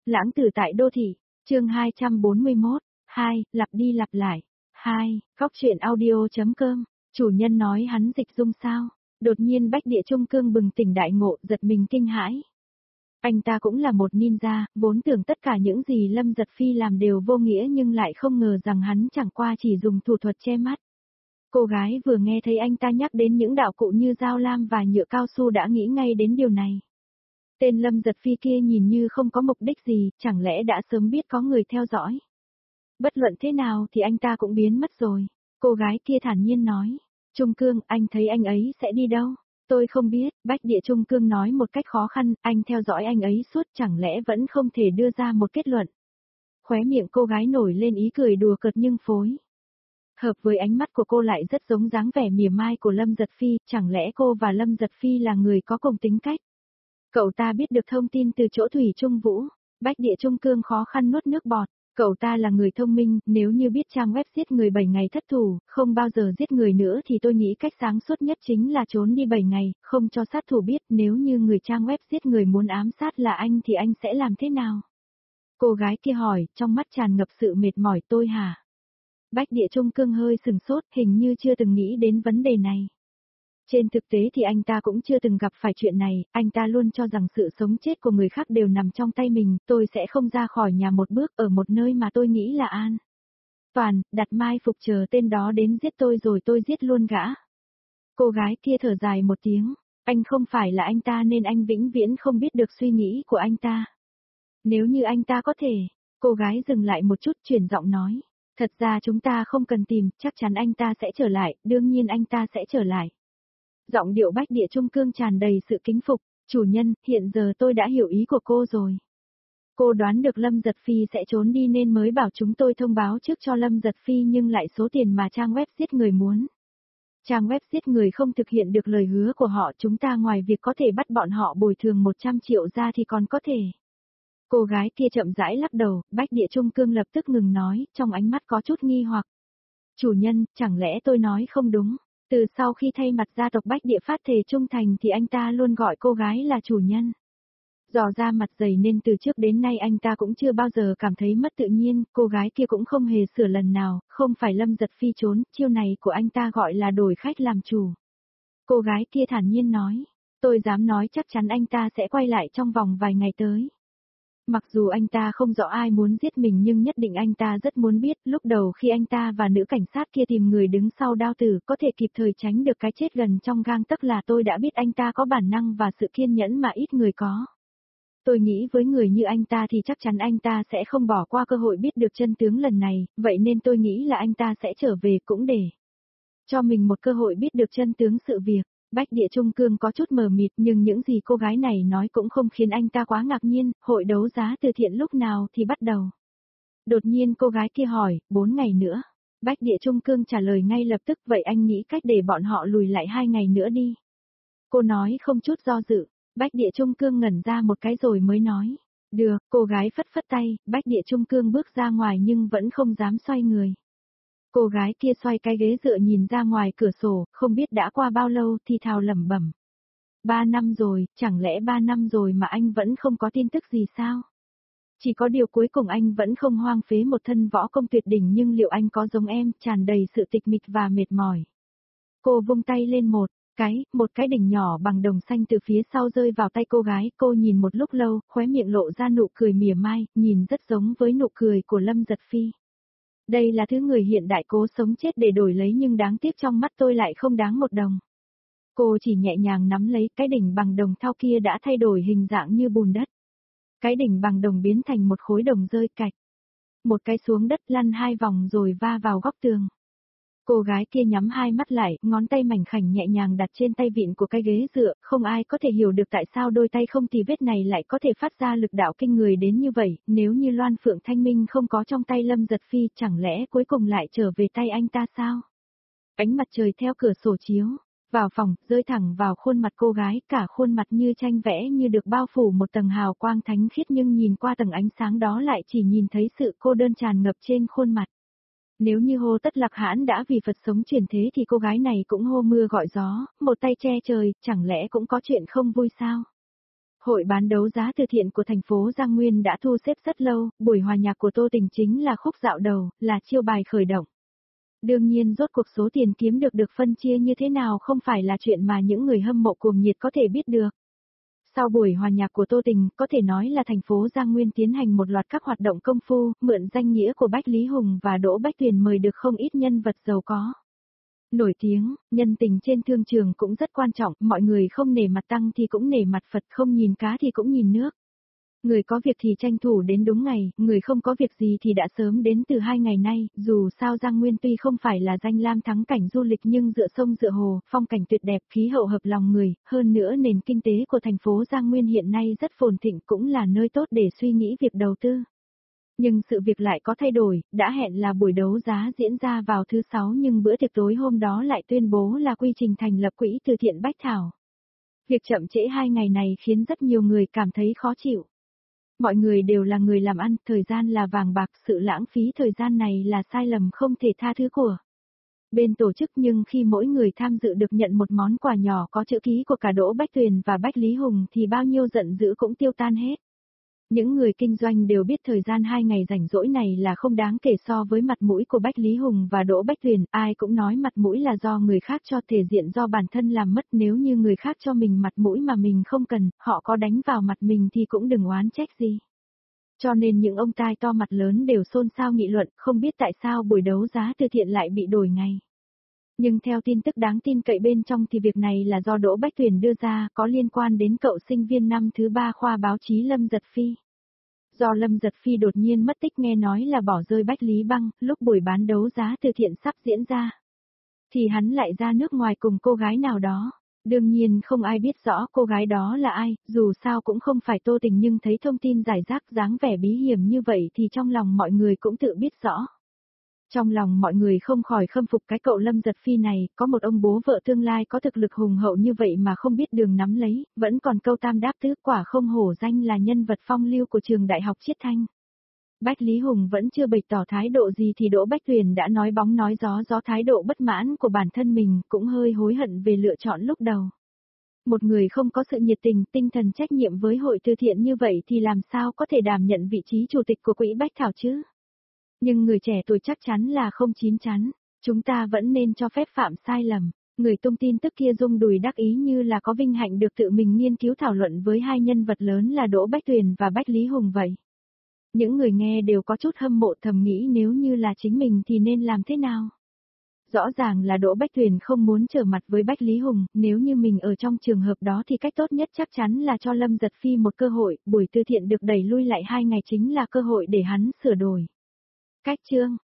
Lãng tử tại đô thị, chương 241, 2, lặp đi lặp lại. 2, góc truyện audio.com, chủ nhân nói hắn dịch dung sao? Đột nhiên Bách Địa Trung Cương bừng tỉnh đại ngộ, giật mình kinh hãi. Anh ta cũng là một ninja, vốn tưởng tất cả những gì Lâm Giật Phi làm đều vô nghĩa nhưng lại không ngờ rằng hắn chẳng qua chỉ dùng thủ thuật che mắt. Cô gái vừa nghe thấy anh ta nhắc đến những đạo cụ như dao lam và nhựa cao su đã nghĩ ngay đến điều này. Tên Lâm Giật Phi kia nhìn như không có mục đích gì, chẳng lẽ đã sớm biết có người theo dõi. Bất luận thế nào thì anh ta cũng biến mất rồi. Cô gái kia thản nhiên nói. Trung Cương, anh thấy anh ấy sẽ đi đâu? Tôi không biết, Bách Địa Trung Cương nói một cách khó khăn, anh theo dõi anh ấy suốt chẳng lẽ vẫn không thể đưa ra một kết luận. Khóe miệng cô gái nổi lên ý cười đùa cợt nhưng phối. Hợp với ánh mắt của cô lại rất giống dáng vẻ mỉa mai của Lâm Giật Phi, chẳng lẽ cô và Lâm Giật Phi là người có cùng tính cách? Cậu ta biết được thông tin từ chỗ Thủy Trung Vũ, Bách Địa Trung Cương khó khăn nuốt nước bọt. Cậu ta là người thông minh, nếu như biết trang web giết người 7 ngày thất thủ, không bao giờ giết người nữa thì tôi nghĩ cách sáng suốt nhất chính là trốn đi 7 ngày, không cho sát thủ biết nếu như người trang web giết người muốn ám sát là anh thì anh sẽ làm thế nào? Cô gái kia hỏi, trong mắt tràn ngập sự mệt mỏi. Tôi hả? Bách Địa Trung Cương hơi sừng sốt, hình như chưa từng nghĩ đến vấn đề này. Trên thực tế thì anh ta cũng chưa từng gặp phải chuyện này, anh ta luôn cho rằng sự sống chết của người khác đều nằm trong tay mình, tôi sẽ không ra khỏi nhà một bước ở một nơi mà tôi nghĩ là an toàn, đặt mai phục chờ tên đó đến giết tôi rồi tôi giết luôn gã. Cô gái kia thở dài một tiếng, anh không phải là anh ta nên anh vĩnh viễn không biết được suy nghĩ của anh ta. Nếu như anh ta có thể, cô gái dừng lại một chút chuyển giọng nói, thật ra chúng ta không cần tìm, chắc chắn anh ta sẽ trở lại, đương nhiên anh ta sẽ trở lại. Giọng điệu Bách Địa Trung Cương tràn đầy sự kính phục, chủ nhân, hiện giờ tôi đã hiểu ý của cô rồi. Cô đoán được Lâm Giật Phi sẽ trốn đi nên mới bảo chúng tôi thông báo trước cho Lâm Giật Phi nhưng lại số tiền mà trang web giết người muốn. Trang web giết người không thực hiện được lời hứa của họ, chúng ta ngoài việc có thể bắt bọn họ bồi thường 100 triệu ra thì còn có thể. Cô gái kia chậm rãi lắc đầu, Bách Địa Trung Cương lập tức ngừng nói, trong ánh mắt có chút nghi hoặc. Chủ nhân, chẳng lẽ tôi nói không đúng? Từ sau khi thay mặt gia tộc Bách Địa phát thề trung thành thì anh ta luôn gọi cô gái là chủ nhân. Dò ra mặt dày nên từ trước đến nay anh ta cũng chưa bao giờ cảm thấy mất tự nhiên, cô gái kia cũng không hề sửa lần nào, không phải Lâm Giật Phi trốn, chiêu này của anh ta gọi là đổi khách làm chủ. Cô gái kia thản nhiên nói, tôi dám nói chắc chắn anh ta sẽ quay lại trong vòng vài ngày tới. Mặc dù anh ta không rõ ai muốn giết mình nhưng nhất định anh ta rất muốn biết lúc đầu khi anh ta và nữ cảnh sát kia tìm người đứng sau đao tử có thể kịp thời tránh được cái chết gần trong gang tấc là tôi đã biết anh ta có bản năng và sự kiên nhẫn mà ít người có. Tôi nghĩ với người như anh ta thì chắc chắn anh ta sẽ không bỏ qua cơ hội biết được chân tướng lần này, vậy nên tôi nghĩ là anh ta sẽ trở về cũng để cho mình một cơ hội biết được chân tướng sự việc. Bách Địa Trung Cương có chút mờ mịt nhưng những gì cô gái này nói cũng không khiến anh ta quá ngạc nhiên, hội đấu giá từ thiện lúc nào thì bắt đầu. Đột nhiên cô gái kia hỏi, 4 ngày nữa. Bách Địa Trung Cương trả lời ngay lập tức, vậy anh nghĩ cách để bọn họ lùi lại 2 ngày nữa đi. Cô nói không chút do dự, Bách Địa Trung Cương ngẩn ra một cái rồi mới nói. Được, cô gái phất phất tay, Bách Địa Trung Cương bước ra ngoài nhưng vẫn không dám xoay người. Cô gái kia xoay cái ghế dựa nhìn ra ngoài cửa sổ, không biết đã qua bao lâu thì thào lẩm bẩm. 3 năm rồi, chẳng lẽ 3 năm rồi mà anh vẫn không có tin tức gì sao? Chỉ có điều cuối cùng anh vẫn không hoang phế một thân võ công tuyệt đỉnh nhưng liệu anh có giống em, tràn đầy sự tịch mịch và mệt mỏi. Cô vung tay lên một cái đỉnh nhỏ bằng đồng xanh từ phía sau rơi vào tay cô gái, cô nhìn một lúc lâu, khóe miệng lộ ra nụ cười mỉa mai, nhìn rất giống với nụ cười của Lâm Giật Phi. Đây là thứ người hiện đại cố sống chết để đổi lấy nhưng đáng tiếc trong mắt tôi lại không đáng một đồng. Cô chỉ nhẹ nhàng nắm lấy cái đỉnh bằng đồng thau kia đã thay đổi hình dạng như bùn đất. Cái đỉnh bằng đồng biến thành một khối đồng rơi cạch. Một cái xuống đất lăn 2 vòng rồi va vào góc tường. Cô gái kia nhắm 2 mắt lại, ngón tay mảnh khảnh nhẹ nhàng đặt trên tay vịn của cái ghế dựa, không ai có thể hiểu được tại sao đôi tay không tì vết này lại có thể phát ra lực đạo kinh người đến như vậy, nếu như Loan Phượng Thanh Minh không có trong tay Lâm Giật Phi chẳng lẽ cuối cùng lại trở về tay anh ta sao? Ánh mặt trời theo cửa sổ chiếu vào phòng, rơi thẳng vào khuôn mặt cô gái, cả khuôn mặt như tranh vẽ như được bao phủ một tầng hào quang thánh khiết nhưng nhìn qua tầng ánh sáng đó lại chỉ nhìn thấy sự cô đơn tràn ngập trên khuôn mặt. Nếu như Hồ Tất Lạc Hãn đã vì Phật sống chuyển thế thì cô gái này cũng hô mưa gọi gió, một tay che trời, chẳng lẽ cũng có chuyện không vui sao? Hội bán đấu giá từ thiện của thành phố Giang Nguyên đã thu xếp rất lâu, buổi hòa nhạc của Tô Tình chính là khúc dạo đầu, là chiêu bài khởi động. Đương nhiên rốt cuộc số tiền kiếm được phân chia như thế nào không phải là chuyện mà những người hâm mộ cuồng nhiệt có thể biết được. Sau buổi hòa nhạc của Tô Tình, có thể nói là thành phố Giang Nguyên tiến hành một loạt các hoạt động công phu, mượn danh nghĩa của Bách Lý Hùng và Đỗ Bách Tuyền mời được không ít nhân vật giàu có. Nổi tiếng, nhân tình trên thương trường cũng rất quan trọng, mọi người không nể mặt tăng thì cũng nể mặt Phật, không nhìn cá thì cũng nhìn nước. Người có việc thì tranh thủ đến đúng ngày, người không có việc gì thì đã sớm đến từ 2 ngày nay, dù sao Giang Nguyên tuy không phải là danh lam thắng cảnh du lịch nhưng dựa sông dựa hồ, phong cảnh tuyệt đẹp, khí hậu hợp lòng người, hơn nữa nền kinh tế của thành phố Giang Nguyên hiện nay rất phồn thịnh cũng là nơi tốt để suy nghĩ việc đầu tư. Nhưng sự việc lại có thay đổi, đã hẹn là buổi đấu giá diễn ra vào thứ 6 nhưng bữa tiệc tối hôm đó lại tuyên bố là quy trình thành lập quỹ từ thiện Bách Thảo. Việc chậm trễ 2 ngày này khiến rất nhiều người cảm thấy khó chịu. Mọi người đều là người làm ăn, thời gian là vàng bạc, sự lãng phí thời gian này là sai lầm không thể tha thứ của bên tổ chức, nhưng khi mỗi người tham dự được nhận một món quà nhỏ có chữ ký của cả Đỗ Bách Tuyền và Bách Lý Hùng thì bao nhiêu giận dữ cũng tiêu tan hết. Những người kinh doanh đều biết thời gian 2 ngày rảnh rỗi này là không đáng kể so với mặt mũi của Bách Lý Hùng và Đỗ Bách Tuyền, ai cũng nói mặt mũi là do người khác cho, thể diện do bản thân làm mất, nếu như người khác cho mình mặt mũi mà mình không cần, họ có đánh vào mặt mình thì cũng đừng oán trách gì. Cho nên những ông tai to mặt lớn đều xôn xao nghị luận, không biết tại sao buổi đấu giá từ thiện lại bị đổi ngày. Nhưng theo tin tức đáng tin cậy bên trong thì việc này là do Đỗ Bách Tuyền đưa ra, có liên quan đến cậu sinh viên năm thứ 3 khoa báo chí Lâm Giật Phi. Do Lâm Giật Phi đột nhiên mất tích, nghe nói là bỏ rơi Bách Lý Băng, lúc buổi bán đấu giá từ thiện sắp diễn ra, thì hắn lại ra nước ngoài cùng cô gái nào đó. Đương nhiên không ai biết rõ cô gái đó là ai, dù sao cũng không phải Tô Tình, nhưng thấy thông tin giải rác dáng vẻ bí hiểm như vậy thì trong lòng mọi người cũng tự biết rõ. Trong lòng mọi người không khỏi khâm phục cái cậu Lâm Giật Phi này, có một ông bố vợ tương lai có thực lực hùng hậu như vậy mà không biết đường nắm lấy, vẫn còn câu tam đáp tứ, quả không hổ danh là nhân vật phong lưu của trường đại học Chiết Thanh. Bách Lý Hùng vẫn chưa bày tỏ thái độ gì thì Đỗ Bách Tuyền đã nói bóng nói gió thái độ bất mãn của bản thân mình, cũng hơi hối hận về lựa chọn lúc đầu. Một người không có sự nhiệt tình, tinh thần trách nhiệm với hội từ thiện như vậy thì làm sao có thể đảm nhận vị trí chủ tịch của quỹ Bách Thảo chứ? Nhưng người trẻ tuổi chắc chắn là không chín chắn, chúng ta vẫn nên cho phép phạm sai lầm. Người tung tin tức kia rung đùi đắc ý như là có vinh hạnh được tự mình nghiên cứu thảo luận với hai nhân vật lớn là Đỗ Bách Tuyền và Bách Lý Hùng vậy. Những người nghe đều có chút hâm mộ, thầm nghĩ nếu như là chính mình thì nên làm thế nào. Rõ ràng là Đỗ Bách Tuyền không muốn trở mặt với Bách Lý Hùng, nếu như mình ở trong trường hợp đó thì cách tốt nhất chắc chắn là cho Lâm Giật Phi một cơ hội, buổi từ thiện được đẩy lui lại 2 ngày chính là cơ hội để hắn sửa đổi. Cách chương